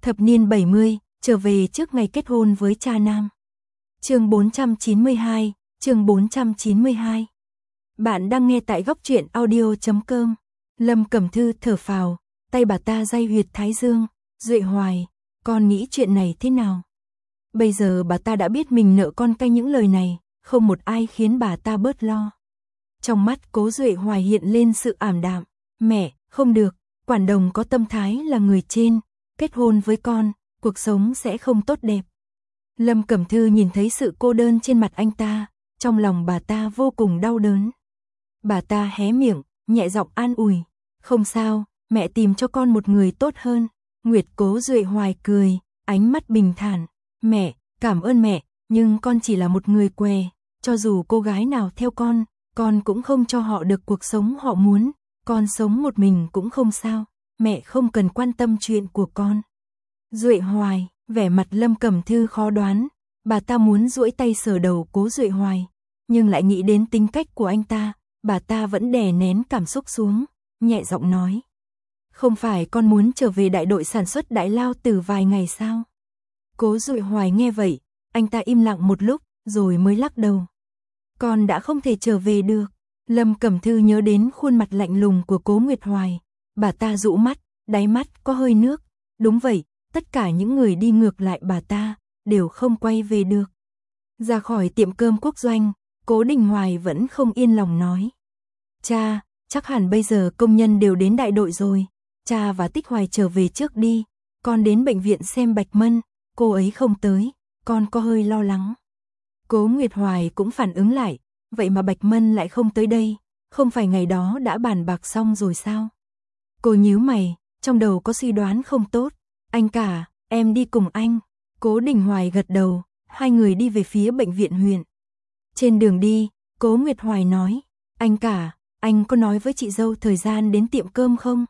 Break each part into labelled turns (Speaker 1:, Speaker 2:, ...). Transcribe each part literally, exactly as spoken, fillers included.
Speaker 1: Thập niên bảy mươi, trở về trước ngày kết hôn với cha nam. Chương bốn trăm chín mươi hai, chương bốn trăm chín mươi hai. Bạn đang nghe tại góc truyện audio chấm com. Lâm Cẩm Thư thở phào, tay bà ta day huyệt thái dương, Duệ Hoài, con nghĩ chuyện này thế nào? Bây giờ bà ta đã biết mình nợ con cay những lời này, không một ai khiến bà ta bớt lo. Trong mắt Cố Duệ Hoài hiện lên sự ảm đạm, mẹ, không được, quản đồng có tâm thái là người trên, kết hôn với con, cuộc sống sẽ không tốt đẹp. Lâm Cẩm Thư nhìn thấy sự cô đơn trên mặt anh ta, trong lòng bà ta vô cùng đau đớn. Bà ta hé miệng, nhẹ giọng an ủi, không sao, mẹ tìm cho con một người tốt hơn. Nguyệt Cố Duệ Hoài cười, ánh mắt bình thản, mẹ, cảm ơn mẹ, nhưng con chỉ là một người què, cho dù cô gái nào theo con, con cũng không cho họ được cuộc sống họ muốn, con sống một mình cũng không sao, mẹ không cần quan tâm chuyện của con. Duệ Hoài, vẻ mặt Lâm Cẩm Thư khó đoán, bà ta muốn duỗi tay sờ đầu Cố Duệ Hoài, nhưng lại nghĩ đến tính cách của anh ta, bà ta vẫn đè nén cảm xúc xuống, nhẹ giọng nói. Không phải con muốn trở về đại đội sản xuất Đại Lao Tử vài ngày sao? Cố Duệ Hoài nghe vậy, anh ta im lặng một lúc, rồi mới lắc đầu. Con đã không thể trở về được. Lâm Cẩm Thư nhớ đến khuôn mặt lạnh lùng của Cố Nguyệt Hoài, bà ta dụ mắt, đáy mắt có hơi nước. Đúng vậy, tất cả những người đi ngược lại bà ta, đều không quay về được. Ra khỏi tiệm cơm quốc doanh, Cố Đình Hoài vẫn không yên lòng nói. Cha, chắc hẳn bây giờ công nhân đều đến đại đội rồi, cha và Tích Hoài trở về trước đi, con đến bệnh viện xem Bạch Mân, cô ấy không tới, con có hơi lo lắng. Cố Nguyệt Hoài cũng phản ứng lại, vậy mà Bạch Mân lại không tới đây, không phải ngày đó đã bàn bạc xong rồi sao? Cô nhíu mày, trong đầu có suy đoán không tốt, anh cả, em đi cùng anh. Cố Đình Hoài gật đầu, hai người đi về phía bệnh viện huyện. Trên đường đi, Cố Nguyệt Hoài nói, anh cả, anh có nói với chị dâu thời gian đến tiệm cơm không?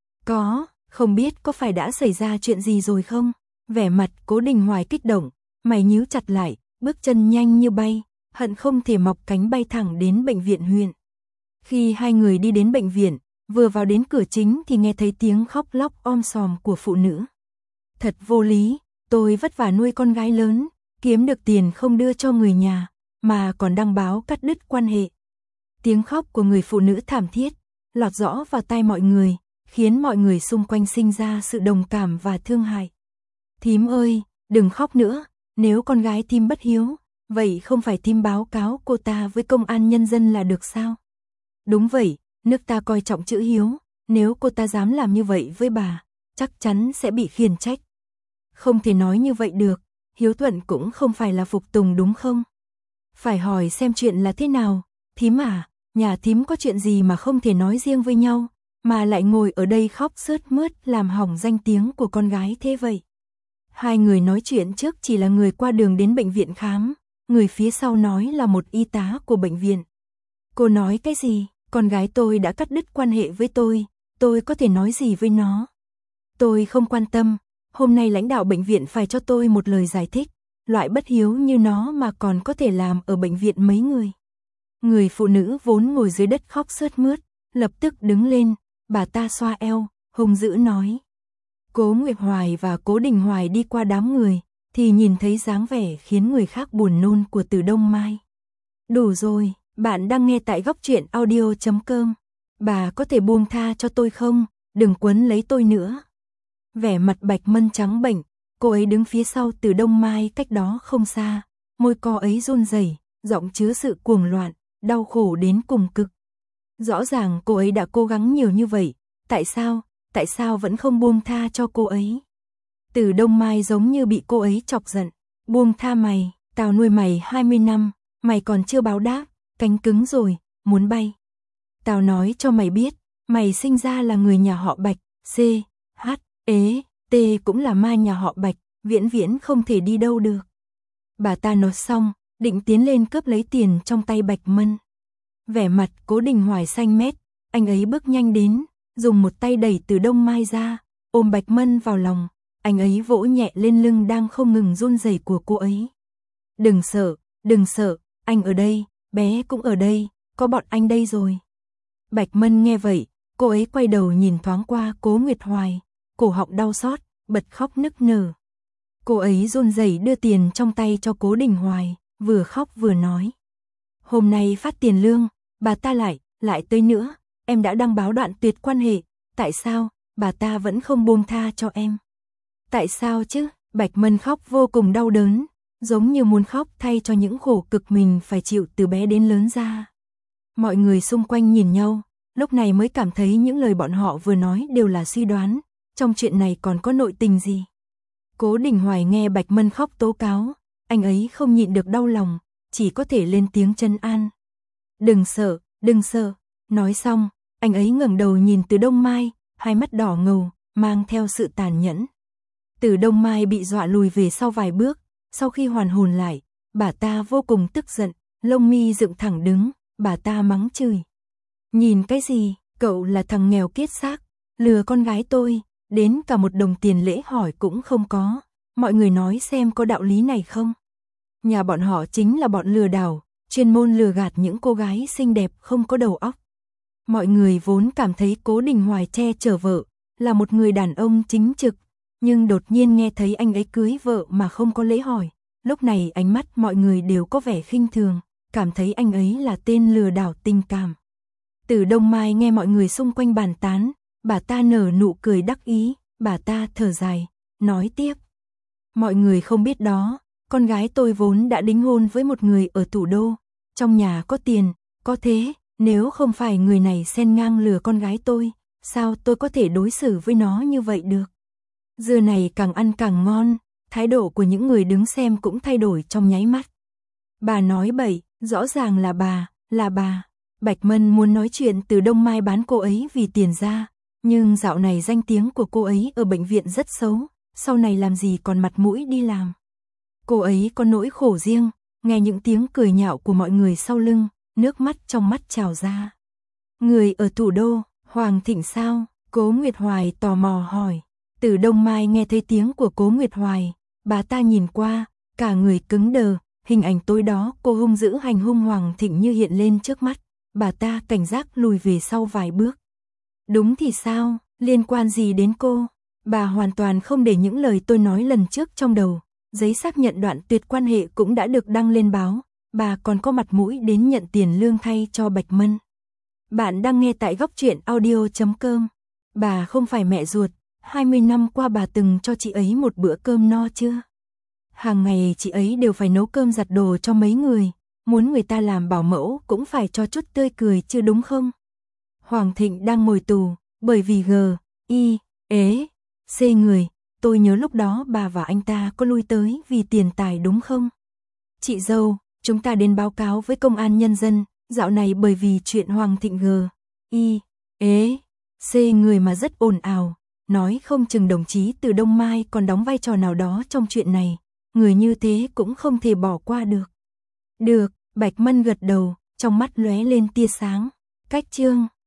Speaker 1: Có, không biết có phải đã xảy ra chuyện gì rồi không? Vẻ mặt Cố Đình Hoài kích động, mày nhíu chặt lại, bước chân nhanh như bay, hận không thể mọc cánh bay thẳng đến bệnh viện huyện. Khi hai người đi đến bệnh viện, vừa vào đến cửa chính thì nghe thấy tiếng khóc lóc om sòm của phụ nữ. Thật vô lý, tôi vất vả nuôi con gái lớn, kiếm được tiền không đưa cho người nhà, mà còn đăng báo cắt đứt quan hệ. Tiếng khóc của người phụ nữ thảm thiết, lọt rõ vào tai mọi người, khiến mọi người xung quanh sinh ra sự đồng cảm và thương hại. Thím ơi, đừng khóc nữa, nếu con gái thím bất hiếu, vậy không phải thím báo cáo cô ta với công an nhân dân là được sao? Đúng vậy, nước ta coi trọng chữ hiếu, nếu cô ta dám làm như vậy với bà, chắc chắn sẽ bị khiển trách. Không thể nói như vậy được, hiếu thuận cũng không phải là phục tùng đúng không? Phải hỏi xem chuyện là thế nào, thím à, nhà thím có chuyện gì mà không thể nói riêng với nhau, mà lại ngồi ở đây khóc sướt mướt làm hỏng danh tiếng của con gái thế vậy. Hai người nói chuyện trước chỉ là người qua đường đến bệnh viện khám, người phía sau nói là một y tá của bệnh viện. Cô nói cái gì? Con gái tôi đã cắt đứt quan hệ với tôi, tôi có thể nói gì với nó? Tôi không quan tâm, hôm nay lãnh đạo bệnh viện phải cho tôi một lời giải thích, loại bất hiếu như nó mà còn có thể làm ở bệnh viện mấy người. Người phụ nữ vốn ngồi dưới đất khóc sướt mướt, lập tức đứng lên, bà ta xoa eo, hung dữ nói. Cố Nguyệt Hoài và Cố Đình Hoài đi qua đám người, thì nhìn thấy dáng vẻ khiến người khác buồn nôn của Từ Đông Mai. Đủ rồi, bạn đang nghe tại góc truyện audio chấm com. Bà có thể buông tha cho tôi không, đừng quấn lấy tôi nữa. Vẻ mặt Bạch Mân trắng bệch, cô ấy đứng phía sau Từ Đông Mai cách đó không xa, môi co ấy run rẩy, giọng chứa sự cuồng loạn, đau khổ đến cùng cực. Rõ ràng cô ấy đã cố gắng nhiều như vậy, tại sao, tại sao vẫn không buông tha cho cô ấy? Từ Đông Mai giống như bị cô ấy chọc giận, buông tha mày, tao nuôi mày hai mươi năm, mày còn chưa báo đáp, cánh cứng rồi, muốn bay. Tao nói cho mày biết, mày sinh ra là người nhà họ Bạch, C, H, E, T cũng là ma nhà họ Bạch, viễn viễn không thể đi đâu được. Bà ta nói xong, định tiến lên cướp lấy tiền trong tay Bạch Mân. Vẻ mặt Cố Đình Hoài xanh mét, anh ấy bước nhanh đến, dùng một tay đẩy Từ Đông Mai ra, ôm Bạch Mân vào lòng, anh ấy vỗ nhẹ lên lưng đang không ngừng run rẩy của cô ấy. Đừng sợ, đừng sợ, anh ở đây, bé cũng ở đây, có bọn anh đây rồi. Bạch Mân nghe vậy, cô ấy quay đầu nhìn thoáng qua Cố Nguyệt Hoài, cổ họng đau xót, bật khóc nức nở. Cô ấy run rẩy đưa tiền trong tay cho Cố Đình Hoài, vừa khóc vừa nói. Hôm nay phát tiền lương, bà ta lại, lại tới nữa, em đã đăng báo đoạn tuyệt quan hệ, tại sao, bà ta vẫn không buông tha cho em? Tại sao chứ? Bạch Mân khóc vô cùng đau đớn, giống như muốn khóc thay cho những khổ cực mình phải chịu từ bé đến lớn ra. Mọi người xung quanh nhìn nhau, lúc này mới cảm thấy những lời bọn họ vừa nói đều là suy đoán, trong chuyện này còn có nội tình gì. Cố Đình Hoài nghe Bạch Mân khóc tố cáo, anh ấy không nhịn được đau lòng, chỉ có thể lên tiếng trấn an. Đừng sợ, đừng sợ. Nói xong, anh ấy ngẩng đầu nhìn Từ Đông Mai, hai mắt đỏ ngầu, mang theo sự tàn nhẫn. Từ Đông Mai bị dọa lùi về sau vài bước, sau khi hoàn hồn lại, bà ta vô cùng tức giận, lông mi dựng thẳng đứng, bà ta mắng chửi. Nhìn cái gì, cậu là thằng nghèo kiết xác, lừa con gái tôi, đến cả một đồng tiền lễ hỏi cũng không có, mọi người nói xem có đạo lý này không? Nhà bọn họ chính là bọn lừa đảo, chuyên môn lừa gạt những cô gái xinh đẹp không có đầu óc. Mọi người vốn cảm thấy Cố Đình Hoài che chở vợ, là một người đàn ông chính trực, nhưng đột nhiên nghe thấy anh ấy cưới vợ mà không có lễ hỏi, lúc này ánh mắt mọi người đều có vẻ khinh thường, cảm thấy anh ấy là tên lừa đảo tình cảm. Từ Đông Mai nghe mọi người xung quanh bàn tán, bà ta nở nụ cười đắc ý, bà ta thở dài, nói tiếp. Mọi người không biết đó, con gái tôi vốn đã đính hôn với một người ở thủ đô, trong nhà có tiền, có thế, nếu không phải người này xen ngang lừa con gái tôi, sao tôi có thể đối xử với nó như vậy được? Dưa này càng ăn càng ngon, thái độ của những người đứng xem cũng thay đổi trong nháy mắt. Bà nói bậy, rõ ràng là bà, là bà. Bạch Mân muốn nói chuyện Từ Đông Mai bán cô ấy vì tiền ra, nhưng dạo này danh tiếng của cô ấy ở bệnh viện rất xấu, sau này làm gì còn mặt mũi đi làm. Cô ấy có nỗi khổ riêng, nghe những tiếng cười nhạo của mọi người sau lưng, nước mắt trong mắt trào ra. Người ở thủ đô, Hoàng Thịnh sao? Cố Nguyệt Hoài tò mò hỏi. Từ Đông Mai nghe thấy tiếng của Cố Nguyệt Hoài, bà ta nhìn qua, cả người cứng đờ, hình ảnh tối đó cô hung dữ hành hung Hoàng Thịnh như hiện lên trước mắt, bà ta cảnh giác lùi về sau vài bước. Đúng thì sao, liên quan gì đến cô? Bà hoàn toàn không để những lời tôi nói lần trước trong đầu, giấy xác nhận đoạn tuyệt quan hệ cũng đã được đăng lên báo, bà còn có mặt mũi đến nhận tiền lương thay cho Bạch Mân. Bạn đang nghe tại góc truyện audio chấm com. Bà không phải mẹ ruột, hai mươi năm qua bà từng cho chị ấy một bữa cơm no chưa? Hàng ngày chị ấy đều phải nấu cơm giặt đồ cho mấy người, muốn người ta làm bảo mẫu cũng phải cho chút tươi cười chứ đúng không? Hoàng Thịnh đang ngồi tù, bởi vì G, I, ế, C người, tôi nhớ lúc đó bà và anh ta có lui tới vì tiền tài đúng không? Chị dâu, chúng ta đến báo cáo với công an nhân dân, dạo này bởi vì chuyện Hoàng Thịnh G, I, ế, C người mà rất ồn ào, nói không chừng đồng chí Từ Đông Mai còn đóng vai trò nào đó trong chuyện này, người như thế cũng không thể bỏ qua được. Được, Bạch Mân gật đầu, trong mắt lóe lên tia sáng. Cách chương